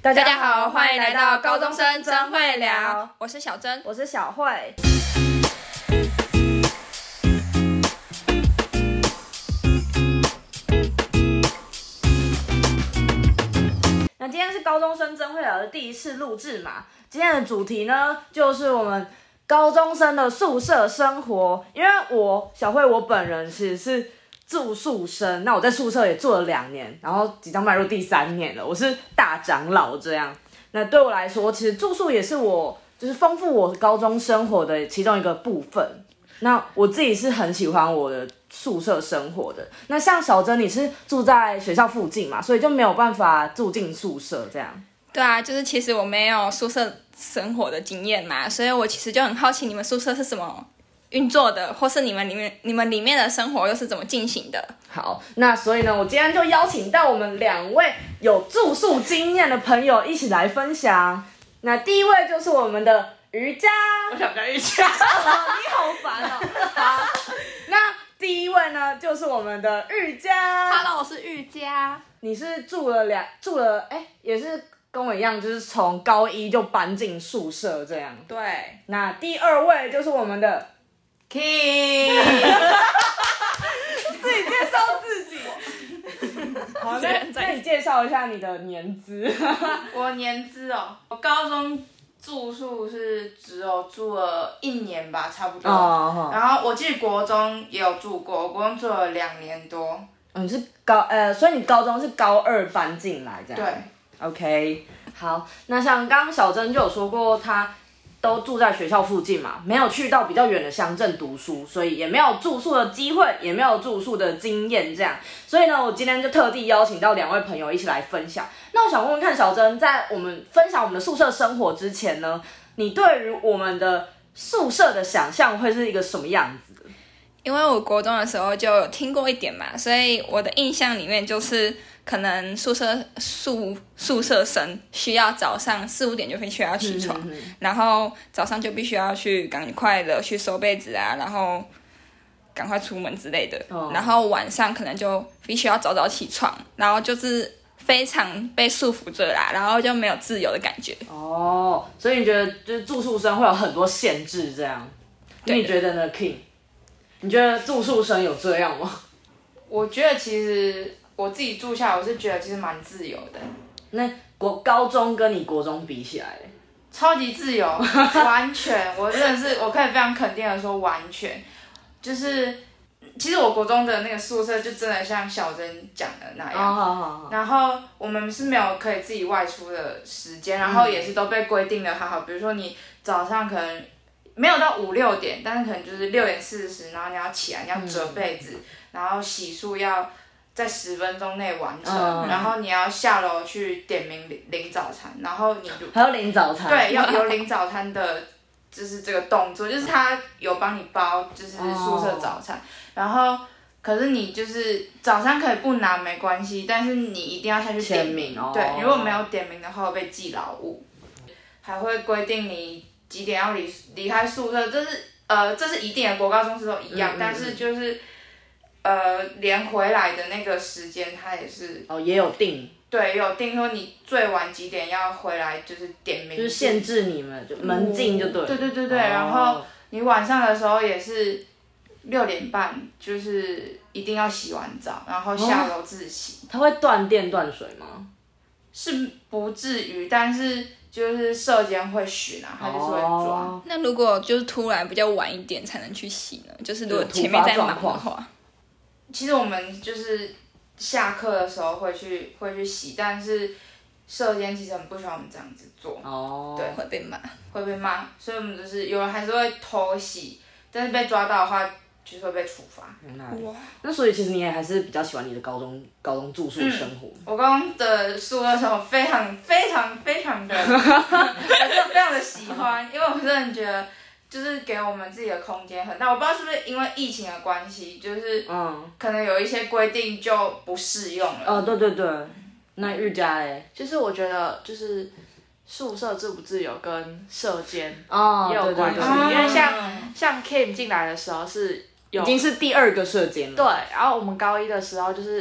大家好，欢迎来到高中生真会聊， 我是小珍， 我是小慧。那今天是高中生真会聊的第一次录制嘛？今天的主题呢，就是我们高中生的宿舍生活。因为小慧我本人其实是住宿生，那我在宿舍也住了2年，然后即将迈入第3年了，我是大长老这样。那对我来说，其实住宿也是我就是丰富我高中生活的其中一个部分。那我自己是很喜欢我的宿舍生活的。那像小珍，你是住在学校附近嘛，所以就没有办法住进宿舍这样。 对啊，就是其实我没有宿舍生活的经验嘛，所以我其实就很好奇你们宿舍是怎么运作的，或是你们里面的生活又是怎么进行的。 好，那所以呢，我今天就邀请到我们2位有住宿经验的朋友一起来分享。那第一位就是我们的瑜伽， 我想叫瑜伽， 你好烦哦。好，那第一位呢就是我们的瑜伽。 Hello， 我是瑜伽。 你是也是跟我一样，就是从高1就搬进宿舍这样。 对。 那第2位就是我们的 King， 自己介绍自己。好，那你介绍一下你的年资。 我年资哦，我高中住宿是只有住了1年吧，差不多。然后我记得国中也有住过，我国中住了2年多。 你是所以你高中是高2搬进来这样。 对。 OK， 好，那像刚刚小珍就有说过，她都住在学校附近嘛，没有去到比较远的乡镇读书，所以也没有住宿的机会，也没有住宿的经验这样。所以呢，我今天就特地邀请到2位朋友一起来分享。那我想问问看，小珍，在我们分享我们的宿舍生活之前呢，你对于我们的宿舍的想象会是一个什么样子？ 因为我国中的时候就有听过一点嘛，所以我的印象里面就是可能宿舍生需要早上4、5点就必须要起床，然后早上就必须要去赶快的去收被子啊，然后赶快出门之类的，然后晚上可能就必须要早早起床，然后就是非常被束缚着啦，然后就没有自由的感觉。 哦，所以你觉得就是住宿生会有很多限制这样？那你觉得呢 ，King？你觉得住宿生有这样吗？ 我觉得其实我自己住下来，我是觉得其实蛮自由的。 那高中跟你国中比起来， 超级自由，完全，我真的是我可以非常肯定的说，完全就是，其实我国中的那个宿舍就真的像小珍讲的那样，然后我们是没有可以自己外出的时间，然后也是都被规定的好好，比如说你早上可能没有到5、6点，但是可能就是6点40，然后你要起来，你要折被子，然后洗漱要在10分钟内完成，然后你要下楼去点名领早餐，然后你还要领早餐， 对，要有领早餐的，就是这个动作，就是他有帮你包，就是宿舍早餐，然后可是你就是早餐可以不拿没关系，但是你一定要下去点名，对，如果没有点名的话会被记劳务，还会规定你几点要离开宿舍，这是一定的，国高中时都一样，但是就是连回来的那个时间它也是也有定， 对，有定说你最晚几点要回来，就是点名， 就是限制你们就门禁就对， 对，然后你晚上的时候也是6点半，就是一定要洗完澡，然后下楼自习。 它会断电断水吗？ 是不至于，但是就是舍监会巡啊，他就是会抓。 那如果就是突然比较晚一点才能去洗呢？就是如果前面在忙的话， 其实我们就是下课的时候会去洗，但是舍监其实很不喜欢我们这样子做，对， 会被骂， 所以我们就是有人还是会偷洗，但是被抓到的话就是会被处罚。 哇，那所以其实你也还是比较喜欢你的高中住宿生活。 我高中的宿舍生活非常的，我真的非常的喜欢，因为我真的觉得就是给我们自己的空间很大。我不知道是不是因为疫情的关系，就是可能有一些规定就不适用了。 对，那瑜伽嘞， 就是我觉得就是宿舍自不自由跟舍监也有关系，因为像 Kim 进来的时候是已经是第2个舍监了。 对，然后我们高1的时候就是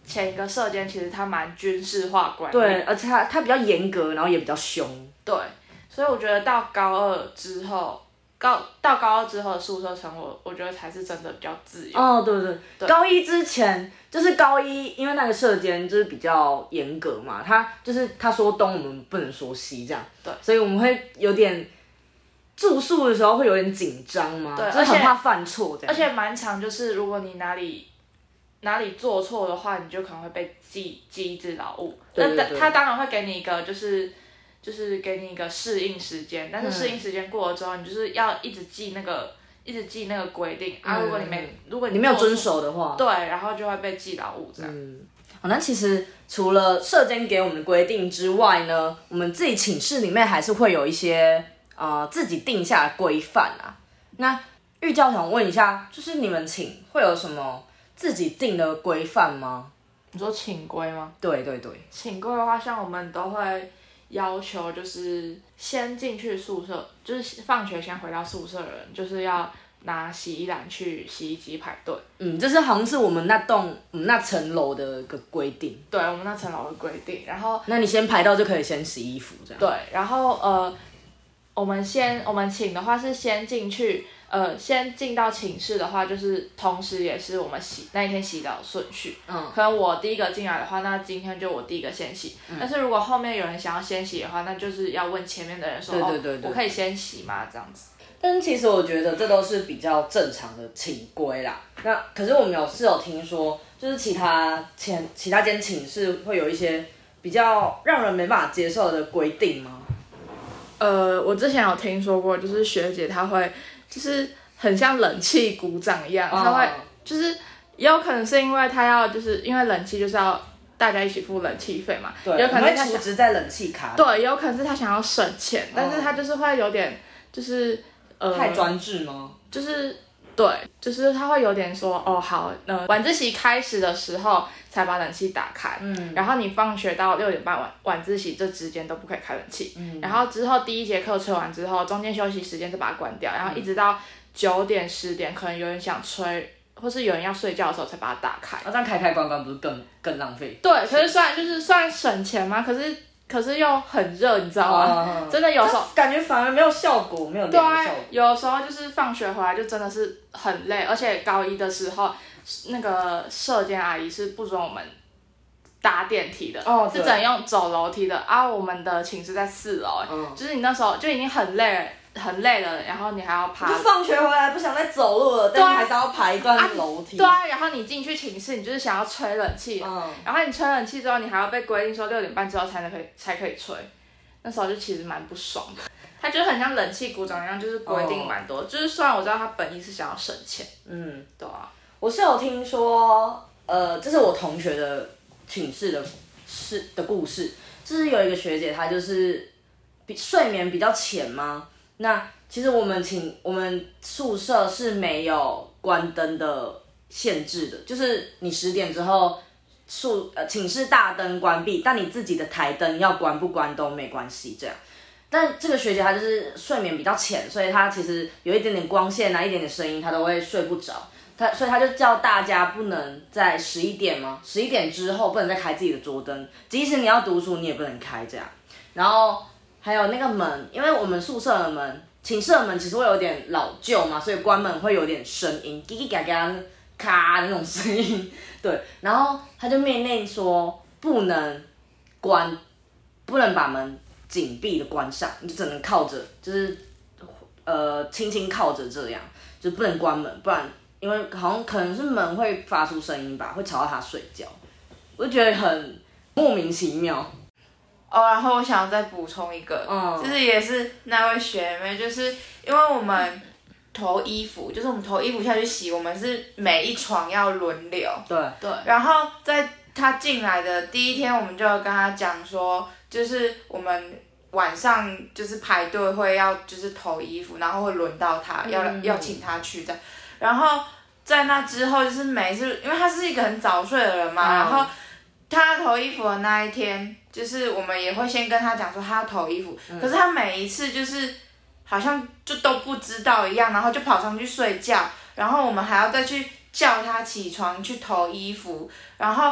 前一个舍监其实他蛮军事化管理， 对，而且他比较严格，然后也比较凶。 对，所以我觉得到高二之后的宿舍生活，我觉得才是真的比较自由。 哦，对，高一之前就是高一，因为那个舍监就是比较严格嘛，他说东我们不能说西这样， 对， 所以我们会有点住宿的时候会有点紧张嘛， 对， 就是很怕犯错这样。 而且蛮常就是如果你哪里做错的话，你就可能会被记一只劳务。 对， 他当然会给你一个就是给你一个适应时间，但是适应时间过了之后，你就是要一直记那个规定啊。如果你没有遵守的话， 对，然后就会被记劳务这样。 那其实除了舍监给我们的规定之外呢，我们自己寝室里面还是会有一些自己定下的规范啊。那玉教想问一下，就是你们寝会有什么自己定的规范吗？ 你说寝规吗？ 对， 寝规的话，像我们都会要求就是先进去宿舍，就是放学先回到宿舍的人，就是要拿洗衣篮去洗衣机排队。 这是好像是我们那层楼的一个规定。 对，我们那层楼的规定。然后， 那你先排到就可以先洗衣服这样。 对，然后我们寝的话是先进去，先进到寝室的话，就是同时也是我们那一天洗澡的顺序。可能我第一个进来的话，那今天就我第一个先洗。但是如果后面有人想要先洗的话，那就是要问前面的人说， 对， 我可以先洗吗？这样子。 但是其实我觉得这都是比较正常的寝规啦。那可是我们有听说，就是其他间寝室会有一些比较让人没办法接受的规定吗？ 我之前有听说过，就是学姐她会就是很像冷气鼓掌一样，她会就是也有可能是因为她要就是因为冷气就是要大家一起付冷气费嘛， 对， 有可能她储值在冷气卡， 对，有可能是她想要省钱，但是她就是会有点就是太专制吗？ 就是对，就是他会有点说好，晚自习开始的时候才把冷气打开，然后你放学到6点半晚自习这之间都不可以开冷气，然后之后第一节课吹完之后，中间休息时间再把它关掉，然后一直到9点10点，可能有人想吹，或是有人要睡觉的时候才把它打开。 这样开关不是更浪费？ 对，可是虽然省钱嘛，可是又很热，你知道吗？真的有时候感觉反而没有效果，没有凉的效果。 有时候就是放学回来就真的是很累，而且高一的时候，那个舍监阿姨是不准我们搭电梯的，是只能用走楼梯的啊。我们的寝室在4楼，就是你那时候就已经很累了，然后你还要爬。 就放学回来不想再走路了，但是还是要爬一段楼梯。 对啊，然后你进去寝室，你就是想要吹冷气，然后你吹冷气之后，你还要被规定说6点半之后才可以吹，那时候就其实蛮不爽的。它就很像冷气鼓掌一样，就是规定蛮多。就是虽然我知道他本意是想要省钱，对啊。 我是有听说，这是我同学的寝室的故事，就是有一个学姐，她就是睡眠比较浅嘛。那其实我们宿舍是没有关灯的限制的，就是你10点之后寝室大灯关闭，但你自己的台灯要关不关都没关系这样。但这个学姐她就是睡眠比较浅，所以她其实有一点点光线啊，一点点声音她都会睡不着。所以她就叫大家不能在11点之后不能再开自己的桌灯，即使你要读书你也不能开这样。然后还有那个门，因为我们宿舍的门、寝室的门其实会有点老旧嘛，所以关门会有点声音，叽叽嘎嘎、咔的那种声音。对，然后他就命令说不能把门紧闭的关上，你就只能靠着，就是轻轻靠着这样，就不能关门，不然因为好像可能是门会发出声音吧，会吵到他睡觉。我就觉得很莫名其妙。 然后我想要再补充一个，就是也是那位学妹，就是因为我们投衣服下去洗，我们是每一床要轮流， 对， 然后在她进来的第一天，我们就跟她讲说，就是我们晚上就是排队会要就是投衣服，然后会轮到她，要请她去这样，然后在那之后就是每次，因为她是一个很早睡的人嘛，然后她投衣服的那一天，就是我们也会先跟她讲说她要投衣服，可是她每一次就是好像就都不知道一样，然后就跑上去睡觉，然后我们还要再去叫她起床去投衣服，然后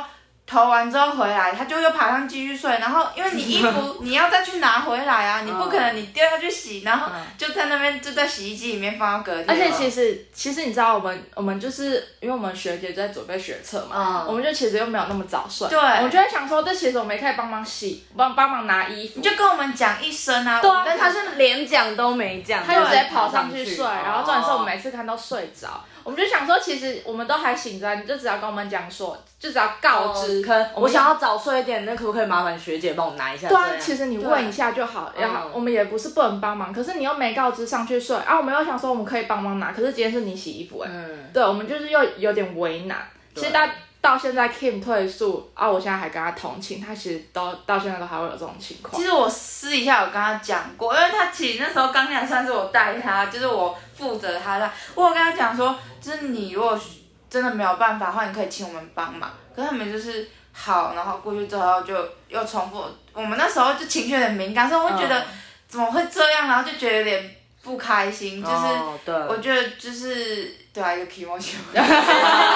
投完之后回来，他就又爬上继续睡，然后因为你衣服你要再去拿回来啊，你不可能你丢下去洗，然后就在那边就在洗衣机里面放到隔天。 而且其实你知道我们就是因为我们学姐在准备学测嘛，我们就其实又没有那么早睡， 对， 我们就会想说，这其实我们也可以帮忙洗，帮忙拿衣服， 你就跟我们讲一声啊。 对啊，但他是连讲都没讲， 他就直接跑上去睡，然后重点是我们每次看都睡着。我们就想说，其实我们都还醒着，你就只要跟我们讲说，就只要告知。 我想要早睡一点，那可不可以麻烦学姐帮我拿一下？ 对啊，其实你问一下就好。然后我们也不是不能帮忙，可是你又没告知上去睡啊，我们又想说我们可以帮忙拿，可是今天是你洗衣服对，我们就是又有点为难。其实到现在 Kim 退宿啊，我现在还跟他同寝，他其实到现在都还会有这种情况。 其实我私底下有跟他讲过，因为他其实那时候刚进来算是我带他，就是我负责他的。我有跟他讲说，就是你如果真的没有办法的话，你可以请我们帮忙。可是他们就是好，然后过去之后就又重复。我们那时候就情绪有点敏感，所以我会觉得怎么会这样，然后就觉得有点不开心。就是我觉得就是对啊，一个 emoji。